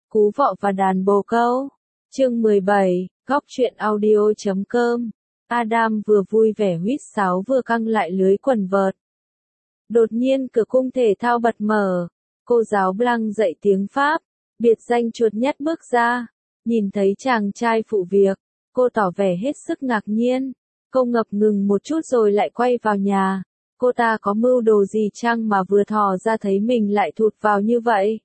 Cú vọ và đàn bồ câu. Chương 17, góc truyện audio.com. Adam vừa vui vẻ huýt sáo vừa căng lại lưới quần vợt. Đột nhiên cửa cung thể thao bật mở. Cô giáo Blanc dạy tiếng Pháp, biệt danh chuột nhất bước ra. Nhìn thấy chàng trai phụ việc, cô tỏ vẻ hết sức ngạc nhiên. Cô ngập ngừng một chút rồi lại quay vào nhà. Cô ta có mưu đồ gì chăng mà vừa thò ra thấy mình lại thụt vào như vậy?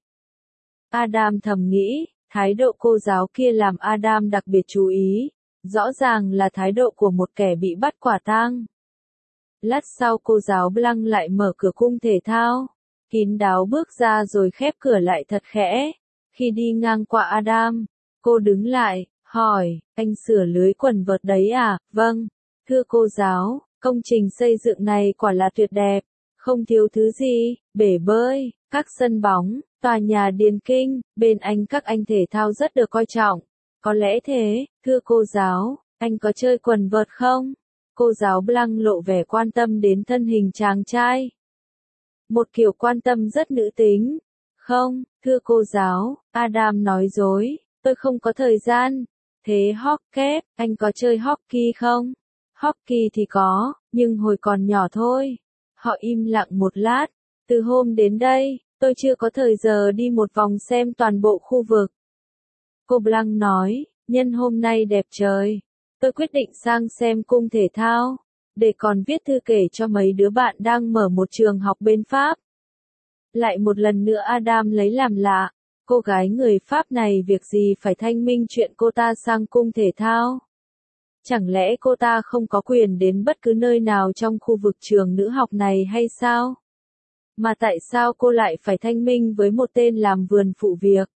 Adam thầm nghĩ, thái độ cô giáo kia làm Adam đặc biệt chú ý. Rõ ràng là thái độ của một kẻ bị bắt quả tang. Lát sau cô giáo Blanc lại mở cửa cung thể thao, kín đáo bước ra rồi khép cửa lại thật khẽ. Khi đi ngang qua Adam, cô đứng lại, hỏi, anh sửa lưới quần vợt đấy à? Vâng, thưa cô giáo, công trình xây dựng này quả là tuyệt đẹp, không thiếu thứ gì, bể bơi, các sân bóng, tòa nhà điền kinh, bên anh các anh thể thao rất được coi trọng. Có lẽ thế, thưa cô giáo, anh có chơi quần vợt không? Cô giáo Blanc lộ vẻ quan tâm đến thân hình chàng trai. Một kiểu quan tâm rất nữ tính. Không, thưa cô giáo, Adam nói dối, tôi không có thời gian. Thế hockey, anh có chơi hockey không? Hockey thì có, nhưng hồi còn nhỏ thôi. Họ im lặng một lát. Từ hôm đến đây, tôi chưa có thời giờ đi một vòng xem toàn bộ khu vực. Cô Blanc nói, nhân hôm nay đẹp trời, tôi quyết định sang xem cung thể thao, để còn viết thư kể cho mấy đứa bạn đang mở một trường học bên Pháp. Lại một lần nữa Adam lấy làm lạ, cô gái người Pháp này việc gì phải thanh minh chuyện cô ta sang cung thể thao? Chẳng lẽ cô ta không có quyền đến bất cứ nơi nào trong khu vực trường nữ học này hay sao? Mà tại sao cô lại phải thanh minh với một tên làm vườn phụ việc?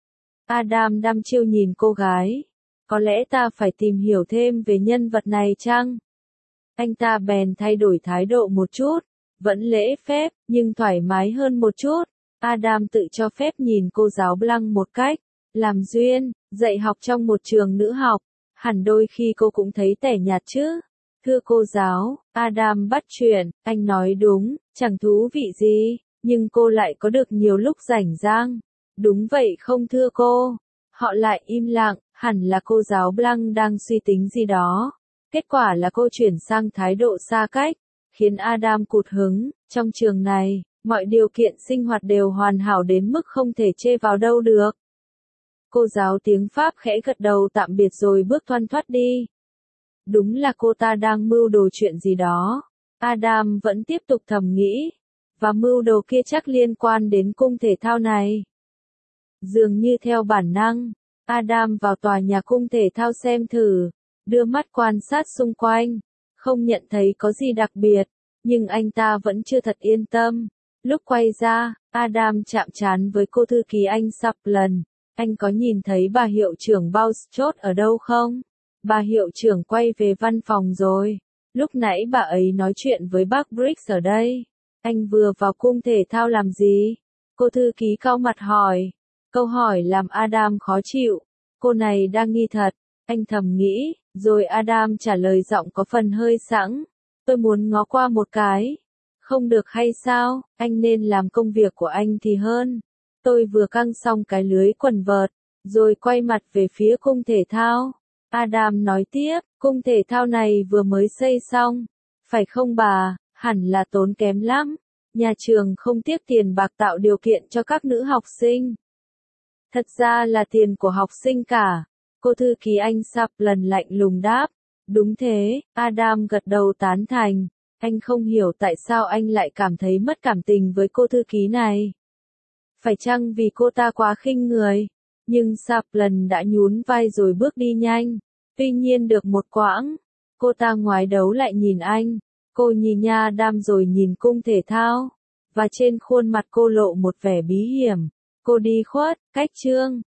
Adam đăm chiêu nhìn cô gái. Có lẽ ta phải tìm hiểu thêm về nhân vật này chăng? Anh ta bèn thay đổi thái độ một chút, vẫn lễ phép, nhưng thoải mái hơn một chút. Adam tự cho phép nhìn cô giáo Blanc một cách làm duyên, dạy học trong một trường nữ học. Hẳn đôi khi cô cũng thấy tẻ nhạt chứ. Thưa cô giáo, Adam bắt chuyện, anh nói đúng, chẳng thú vị gì, nhưng cô lại có được nhiều lúc rảnh rang. Đúng vậy không thưa cô? Họ lại im lặng, hẳn là cô giáo Blanc đang suy tính gì đó. Kết quả là cô chuyển sang thái độ xa cách, khiến Adam cụt hứng. Trong trường này, mọi điều kiện sinh hoạt đều hoàn hảo đến mức không thể chê vào đâu được. Cô giáo tiếng Pháp khẽ gật đầu tạm biệt rồi bước thoăn thoắt đi. Đúng là cô ta đang mưu đồ chuyện gì đó. Adam vẫn tiếp tục thầm nghĩ. Và mưu đồ kia chắc liên quan đến cung thể thao này. Dường như theo bản năng, Adam vào tòa nhà cung thể thao xem thử, đưa mắt quan sát xung quanh, không nhận thấy có gì đặc biệt, nhưng anh ta vẫn chưa thật yên tâm. Lúc quay ra, Adam chạm trán với cô thư ký anh Saplan. Anh có nhìn thấy bà hiệu trưởng Bouchot ở đâu không? Bà hiệu trưởng quay về văn phòng rồi. Lúc nãy bà ấy nói chuyện với bác Briggs ở đây. Anh vừa vào cung thể thao làm gì? Cô thư ký cau mặt hỏi. Câu hỏi làm Adam khó chịu. Cô này đang nghi thật. Anh thầm nghĩ, rồi Adam trả lời giọng có phần hơi sẵn. Tôi muốn ngó qua một cái. Không được hay sao? Anh nên làm công việc của anh thì hơn. Tôi vừa căng xong cái lưới quần vợt, rồi quay mặt về phía cung thể thao. Adam nói tiếp, cung thể thao này vừa mới xây xong. Phải không bà? Hẳn là tốn kém lắm. Nhà trường không tiếc tiền bạc tạo điều kiện cho các nữ học sinh. Thật ra là tiền của học sinh cả. Cô thư ký anh Saplan lạnh lùng đáp. Đúng thế, Adam gật đầu tán thành. Anh không hiểu tại sao anh lại cảm thấy mất cảm tình với cô thư ký này. Phải chăng vì cô ta quá khinh người? Nhưng Saplan đã nhún vai rồi bước đi nhanh. Tuy nhiên được một quãng, cô ta ngoái đầu lại nhìn anh. Cô nhìn nha Adam rồi nhìn cung thể thao. Và trên khuôn mặt cô lộ một vẻ bí hiểm. Cô đi khuất, cách chương.